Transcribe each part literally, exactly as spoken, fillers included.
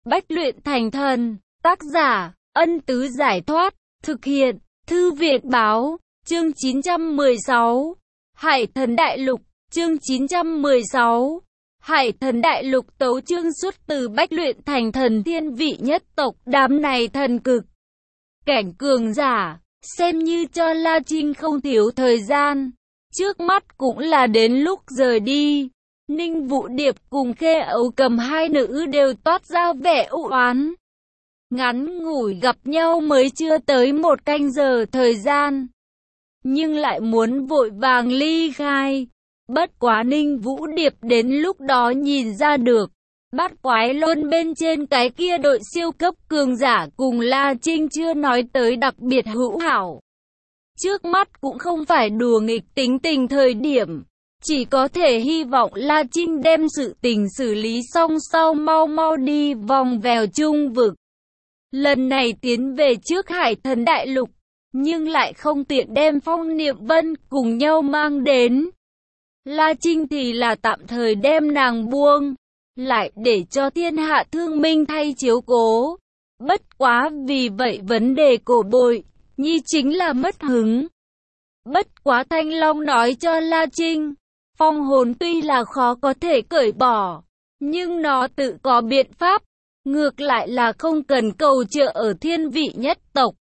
Bách luyện thành thần. Tác giả, Ân Tứ Giải Thoát. Thực hiện, Thư Việt Báo. Chương chín trăm mười sáu. Hải Thần Đại Lục. Chương chín trăm mười sáu. Hải Thần Đại Lục. Tấu chương xuất từ Bách luyện thành thần thiên vị nhất tộc. Đám này thần cực cảnh cường giả, xem như cho La Trinh không thiếu thời gian. Trước mắt cũng là đến lúc rời đi. Ninh Vũ Điệp cùng Khê Ấu Cầm hai nữ đều toát ra vẻ u oán. Ngắn ngủi gặp nhau mới chưa tới một canh giờ thời gian, nhưng lại muốn vội vàng ly khai. Bất quá Ninh Vũ Điệp đến lúc đó nhìn ra được, Bát Quái Luân bên trên cái kia đội siêu cấp cường giả cùng La Trinh chưa nói tới đặc biệt hữu hảo. Trước mắt cũng không phải đùa nghịch tính tình thời điểm, chỉ có thể hy vọng La Trinh đem sự tình xử lý xong sau mau mau đi vòng vèo trung vực. Lần này tiến về trước Hải Thần Đại Lục, nhưng lại không tiện đem Phong Niệm Vân cùng nhau mang đến. La Trinh thì là tạm thời đem nàng buông, lại để cho thiên hạ thương minh thay chiếu cố. Bất quá vì vậy vấn đề Cổ Bội Nhi chính là mất hứng. Bất quá Thanh Long nói cho La Trinh, phong hồn tuy là khó có thể cởi bỏ, nhưng nó tự có biện pháp, ngược lại là không cần cầu trợ ở thiên vị nhất tộc.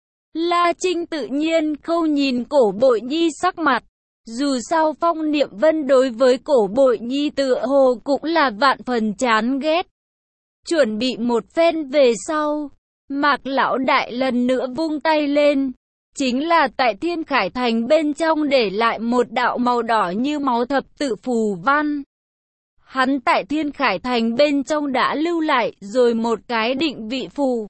La Trinh tự nhiên không nhìn Cổ Bội Nhi sắc mặt, dù sao Phong Niệm Vân đối với Cổ Bội Nhi tựa hồ cũng là vạn phần chán ghét. Chuẩn bị một phen về sau, Mạc Lão Đại lần nữa vung tay lên, chính là tại Thiên Khải Thành bên trong để lại một đạo màu đỏ như máu thập tự phù văn. Hắn tại Thiên Khải Thành bên trong đã lưu lại rồi một cái định vị phù.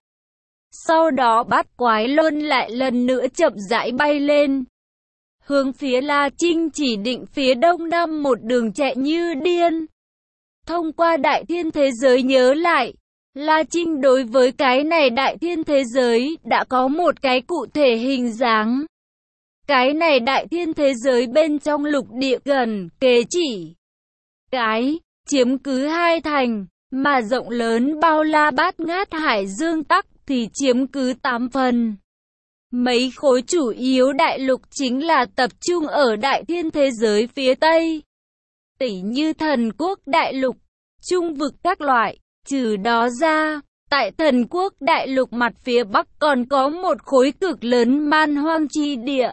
Sau đó Bát Quái Luân lại lần nữa chậm rãi bay lên, hướng phía La Trinh chỉ định phía đông nam một đường chạy như điên. Thông qua đại thiên thế giới nhớ lại, La Trinh đối với cái này đại thiên thế giới đã có một cái cụ thể hình dáng. Cái này đại thiên thế giới bên trong lục địa gần kề chỉ cái chiếm cứ hai thành, mà rộng lớn bao la bát ngát hải dương tắc thì chiếm cứ tám phần. Mấy khối chủ yếu đại lục chính là tập trung ở đại thiên thế giới phía Tây, tỉ như Thần Quốc Đại Lục, Trung Vực các loại. Trừ đó ra, tại Thần Quốc Đại Lục mặt phía Bắc còn có một khối cực lớn man hoang chi địa.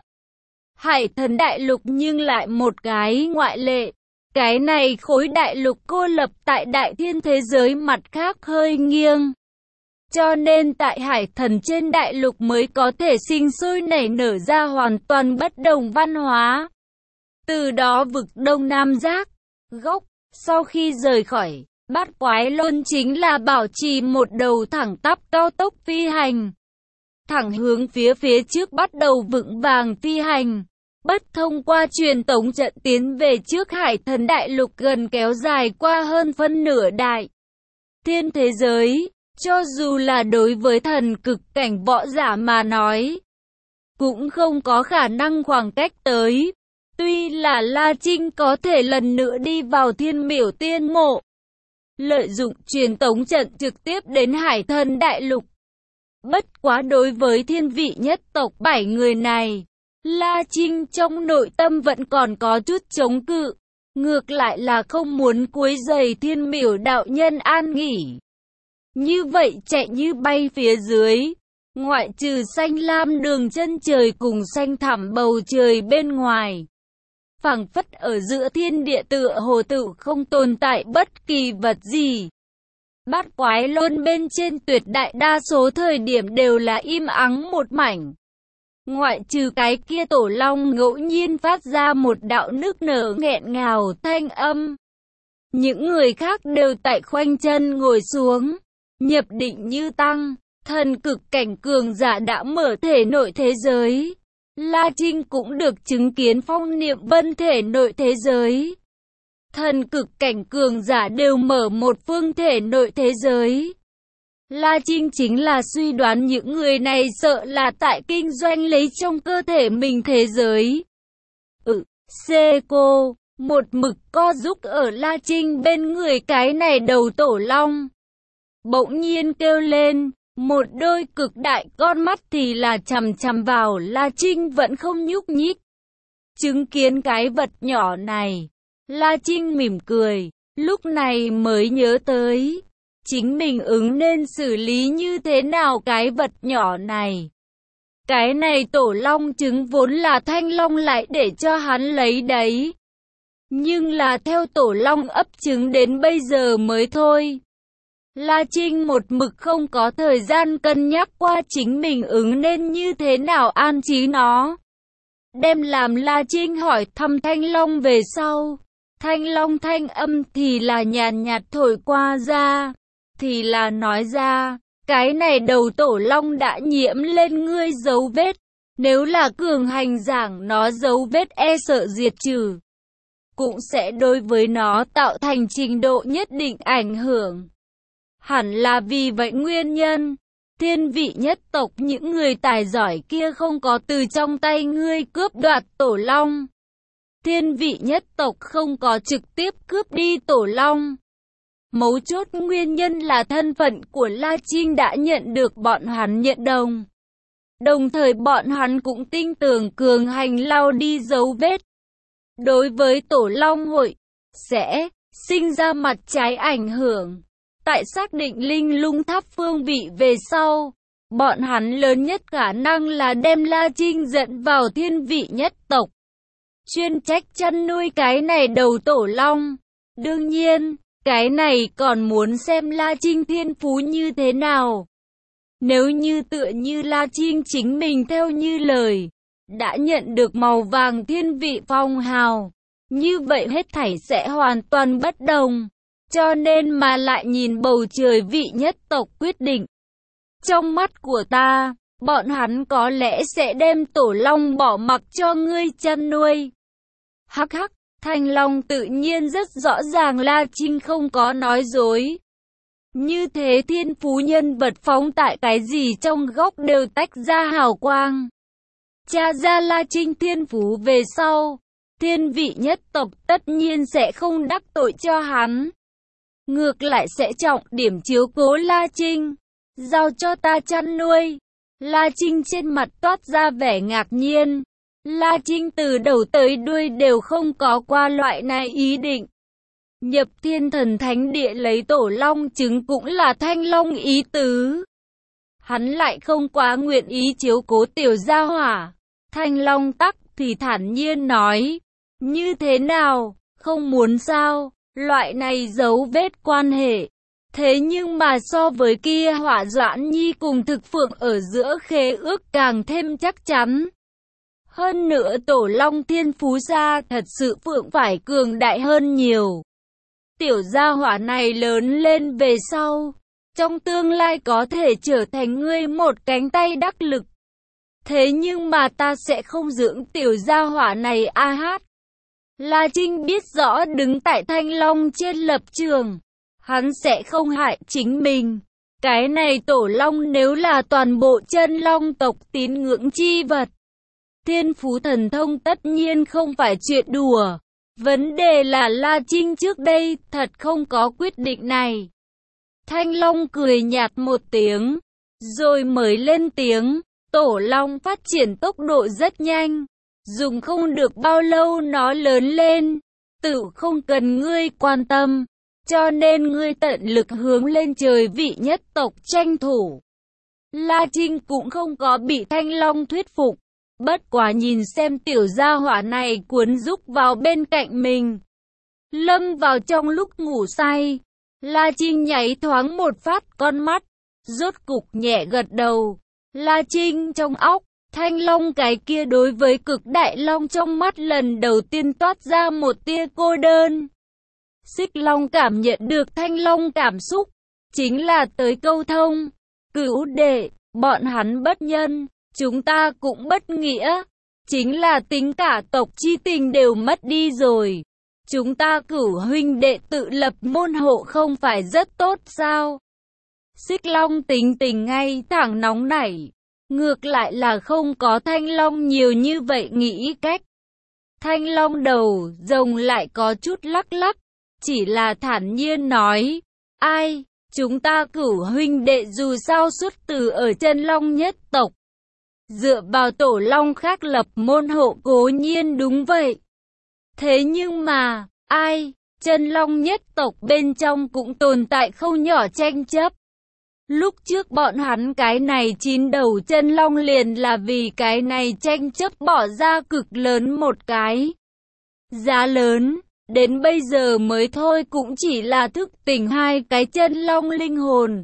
Hải Thần Đại Lục nhưng lại một cái ngoại lệ. Cái này khối đại lục cô lập tại đại thiên thế giới mặt khác hơi nghiêng. Cho nên tại Hải Thần trên đại lục mới có thể sinh sôi nảy nở ra hoàn toàn bất đồng văn hóa. Từ đó vực Đông Nam Giác, gốc, sau khi rời khỏi Bát Quái Luân chính là bảo trì một đầu thẳng tắp cao tốc phi hành, thẳng hướng phía phía trước bắt đầu vững vàng phi hành. Bất thông qua truyền tống trận tiến về trước Hải Thần Đại Lục gần kéo dài qua hơn phân nửa đại thiên thế giới. Cho dù là đối với thần cực cảnh võ giả mà nói, cũng không có khả năng khoảng cách tới. Tuy là La Trinh có thể lần nữa đi vào Thiên Miểu Tiên Mộ, lợi dụng truyền tống trận trực tiếp đến Hải Thần Đại Lục. Bất quá đối với thiên vị nhất tộc bảy người này, La Trinh trong nội tâm vẫn còn có chút chống cự, ngược lại là không muốn quấy rầy Thiên Miểu đạo nhân an nghỉ. Như vậy chạy như bay phía dưới, ngoại trừ xanh lam đường chân trời cùng xanh thẳm bầu trời bên ngoài, phảng phất ở giữa thiên địa tựa hồ tự không tồn tại bất kỳ vật gì. Bát Quái Luân bên trên tuyệt đại đa số thời điểm đều là im ắng một mảnh. Ngoại trừ cái kia tổ long ngẫu nhiên phát ra một đạo nức nở nghẹn ngào thanh âm, những người khác đều tại khoanh chân ngồi xuống, nhập định như tăng. Thần cực cảnh cường giả đã mở thể nội thế giới. La Trinh cũng được chứng kiến Phong Niệm Vân thể nội thế giới. Thần cực cảnh cường giả đều mở một phương thể nội thế giới. La Trinh chính là suy đoán những người này sợ là tại kinh doanh lấy trong cơ thể mình thế giới. Ừ, xê cô, một mực co giúp ở La Trinh bên người cái này đầu tổ long. bỗng nhiên kêu lên, một đôi cực đại con mắt thì là chằm chằm vào La Trinh vẫn không nhúc nhích. Chứng kiến cái vật nhỏ này, La Trinh mỉm cười, lúc này mới nhớ tới, chính mình ứng nên xử lý như thế nào cái vật nhỏ này. Cái này tổ long trứng vốn là Thanh Long lại để cho hắn lấy đấy. Nhưng là theo tổ long ấp trứng đến bây giờ mới thôi. La Trinh một mực không có thời gian cân nhắc qua chính mình ứng nên như thế nào an trí nó. Đem làm La Trinh hỏi thăm Thanh Long về sau. Thanh Long thanh âm thì là nhàn nhạt thổi qua ra, thì là nói ra, cái này đầu tổ long đã nhiễm lên ngươi dấu vết. Nếu là cường hành giảng nó dấu vết e sợ diệt trừ, cũng sẽ đối với nó tạo thành trình độ nhất định ảnh hưởng. Hẳn là vì vậy nguyên nhân, thiên vị nhất tộc những người tài giỏi kia không có từ trong tay ngươi cướp đoạt tổ long. Thiên vị nhất tộc không có trực tiếp cướp đi tổ long. Mấu chốt nguyên nhân là thân phận của La Trinh đã nhận được bọn hắn nhận đồng. Đồng thời bọn hắn cũng tin tưởng cường hành lau đi dấu vết. Đối với tổ long hội, sẽ sinh ra mặt trái ảnh hưởng. Tại xác định linh lung tháp phương vị về sau, bọn hắn lớn nhất khả năng là đem La Trinh dẫn vào thiên vị nhất tộc. Chuyên trách chăn nuôi cái này đầu tổ long. Đương nhiên, cái này còn muốn xem La Trinh thiên phú như thế nào. Nếu như tựa như La Trinh chính mình theo như lời, đã nhận được màu vàng thiên vị phong hào, như vậy hết thảy sẽ hoàn toàn bất đồng. Cho nên mà lại nhìn bầu trời vị nhất tộc quyết định. Trong mắt của ta, bọn hắn có lẽ sẽ đem tổ long bỏ mặc cho ngươi chăn nuôi. Hắc hắc, Thanh Long tự nhiên rất rõ ràng La Trinh không có nói dối. Như thế thiên phú nhân vật phóng tại cái gì trong góc đều tách ra hào quang. Tra ra La Trinh thiên phú về sau, thiên vị nhất tộc tất nhiên sẽ không đắc tội cho hắn. Ngược lại sẽ trọng điểm chiếu cố La Trinh, giao cho ta chăn nuôi. La Trinh trên mặt toát ra vẻ ngạc nhiên. La Trinh từ đầu tới đuôi đều không có qua loại này ý định. Nhập thiên thần thánh địa lấy tổ long trứng cũng là Thanh Long ý tứ. Hắn lại không quá nguyện ý chiếu cố tiểu gia hỏa. Thanh Long tắc thì thản nhiên nói, như thế nào, không muốn sao, loại này dấu vết quan hệ. Thế nhưng mà so với kia Hỏa Doãn Nhi cùng Thực Phượng ở giữa khế ước càng thêm chắc chắn. Hơn nữa tổ long thiên phú gia thật sự Phượng phải cường đại hơn nhiều. Tiểu gia hỏa này lớn lên về sau, trong tương lai có thể trở thành ngươi một cánh tay đắc lực. Thế nhưng mà ta sẽ không dưỡng tiểu gia hỏa này a hát. La Trinh biết rõ đứng tại Thanh Long trên lập trường, hắn sẽ không hại chính mình. Cái này tổ long nếu là toàn bộ chân long tộc tín ngưỡng chi vật, thiên phú thần thông tất nhiên không phải chuyện đùa. Vấn đề là La Trinh trước đây thật không có quyết định này. Thanh Long cười nhạt một tiếng, rồi mới lên tiếng. Tổ long phát triển tốc độ rất nhanh, dùng không được bao lâu nó lớn lên, tự không cần ngươi quan tâm, cho nên ngươi tận lực hướng lên trời vị nhất tộc tranh thủ. La Trinh cũng không có bị Thanh Long thuyết phục, bất quá nhìn xem tiểu gia hỏa này cuốn rúc vào bên cạnh mình. Lâm vào trong lúc ngủ say, La Trinh nháy thoáng một phát con mắt, rốt cục nhẹ gật đầu. La Trinh trong óc, Thanh Long cái kia đối với cực đại long trong mắt lần đầu tiên toát ra một tia cô đơn. Xích Long cảm nhận được Thanh Long cảm xúc, chính là tới câu thông. Cửu đệ, bọn hắn bất nhân, chúng ta cũng bất nghĩa, chính là tính cả tộc chi tình đều mất đi rồi. Chúng ta cửu huynh đệ tự lập môn hộ không phải rất tốt sao? Xích Long tính tình ngay thẳng nóng nảy, ngược lại là không có Thanh Long nhiều như vậy nghĩ cách. Thanh Long đầu rồng lại có chút lắc lắc, chỉ là thản nhiên nói, ai, chúng ta cửu huynh đệ dù sao xuất từ ở Chân Long nhất tộc. Dựa vào tổ long khác lập môn hộ cố nhiên đúng vậy. Thế nhưng mà, ai, Chân Long nhất tộc bên trong cũng tồn tại không nhỏ tranh chấp. Lúc trước bọn hắn cái này chín đầu chân long liền là vì cái này tranh chấp bỏ ra cực lớn một cái giá lớn, đến bây giờ mới thôi cũng chỉ là thức tỉnh hai cái chân long linh hồn.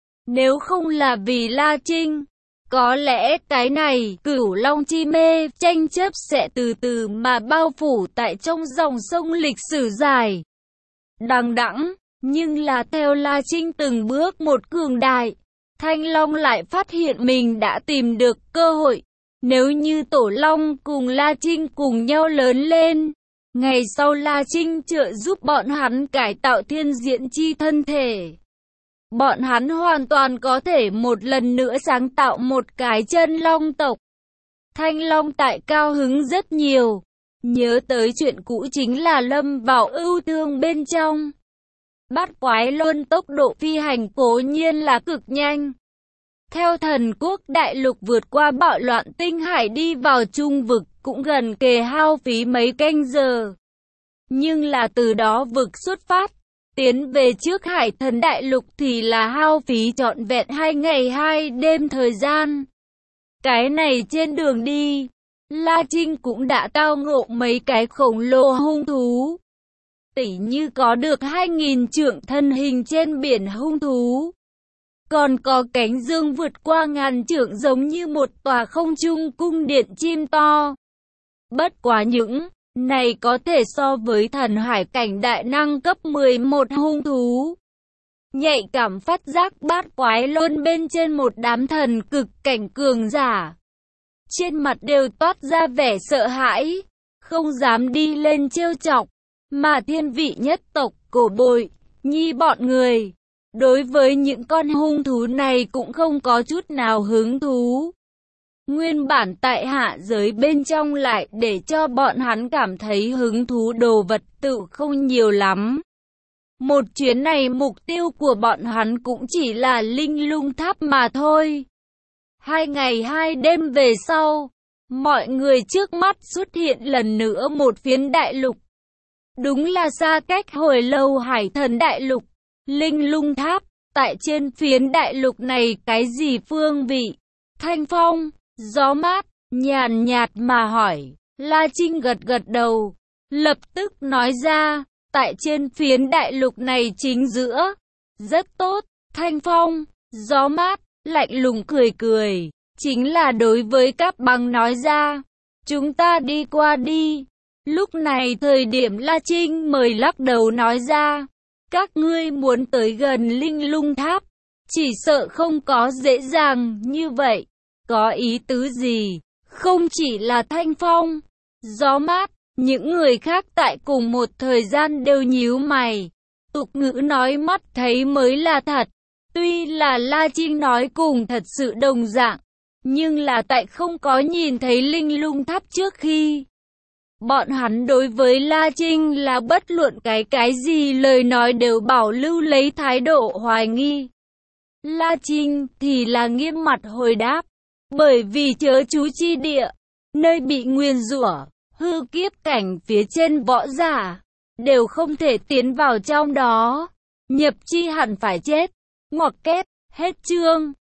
Nếu không là vì La Trinh, có lẽ cái này cửu long chi mê tranh chấp sẽ từ từ mà bao phủ tại trong dòng sông lịch sử dài đằng đẵng. Nhưng là theo La Trinh từng bước một cường đại, Thanh Long lại phát hiện mình đã tìm được cơ hội. Nếu như Tổ Long cùng La Trinh cùng nhau lớn lên, ngày sau La Trinh trợ giúp bọn hắn cải tạo thiên diễn chi thân thể, bọn hắn hoàn toàn có thể một lần nữa sáng tạo một cái chân long tộc. Thanh Long tại cao hứng rất nhiều, nhớ tới chuyện cũ chính là lâm vào ưu thương bên trong. Bát quái luôn tốc độ phi hành cố nhiên là cực nhanh. Theo thần quốc đại lục vượt qua bạo loạn tinh hải đi vào trung vực cũng gần kề hao phí mấy canh giờ. Nhưng là từ đó vực xuất phát, tiến về trước hải thần đại lục thì là hao phí trọn vẹn hai ngày hai đêm thời gian. Cái này trên đường đi, La Trinh cũng đã tao ngộ mấy cái khổng lồ hung thú. Tỉ như có được hai nghìn trượng thân hình trên biển hung thú. Còn có cánh dương vượt qua ngàn trượng giống như một tòa không trung cung điện chim to. Bất quá những này có thể so với thần hải cảnh đại năng cấp mười một hung thú. Nhạy cảm phát giác bát quái luôn bên trên một đám thần cực cảnh cường giả. Trên mặt đều toát ra vẻ sợ hãi, không dám đi lên trêu chọc. Mà thiên vị nhất tộc, Cổ Bội, Nhi bọn người, đối với những con hung thú này cũng không có chút nào hứng thú. Nguyên bản tại hạ giới bên trong lại để cho bọn hắn cảm thấy hứng thú đồ vật tự không nhiều lắm. Một chuyến này mục tiêu của bọn hắn cũng chỉ là linh lung tháp mà thôi. Hai ngày hai đêm về sau, mọi người trước mắt xuất hiện lần nữa một phiến đại lục. Đúng là xa cách hồi lâu hải thần đại lục, linh lung tháp, tại trên phiến đại lục này cái gì phương vị, thanh phong, gió mát, nhàn nhạt mà hỏi. La Trinh gật gật đầu, lập tức nói ra, tại trên phiến đại lục này chính giữa, rất tốt, thanh phong, gió mát, lạnh lùng cười cười, chính là đối với Cáp Băng nói ra, chúng ta đi qua đi. Lúc này thời điểm La Trinh mời lắc đầu nói ra, các ngươi muốn tới gần linh lung tháp, chỉ sợ không có dễ dàng như vậy. Có ý tứ gì? Không chỉ là thanh phong, gió mát, những người khác tại cùng một thời gian đều nhíu mày. Tục ngữ nói mắt thấy mới là thật. Tuy là La Trinh nói cùng thật sự đồng dạng, nhưng là tại không có nhìn thấy linh lung tháp trước khi. Bọn hắn đối với La Trinh là bất luận cái cái gì lời nói đều bảo lưu lấy thái độ hoài nghi. La Trinh thì là nghiêm mặt hồi đáp, bởi vì chớ chú chi địa, nơi bị nguyền rủa, hư kiếp cảnh phía trên võ giả, đều không thể tiến vào trong đó, nhập chi hẳn phải chết. Ngoặc kép, hết chương.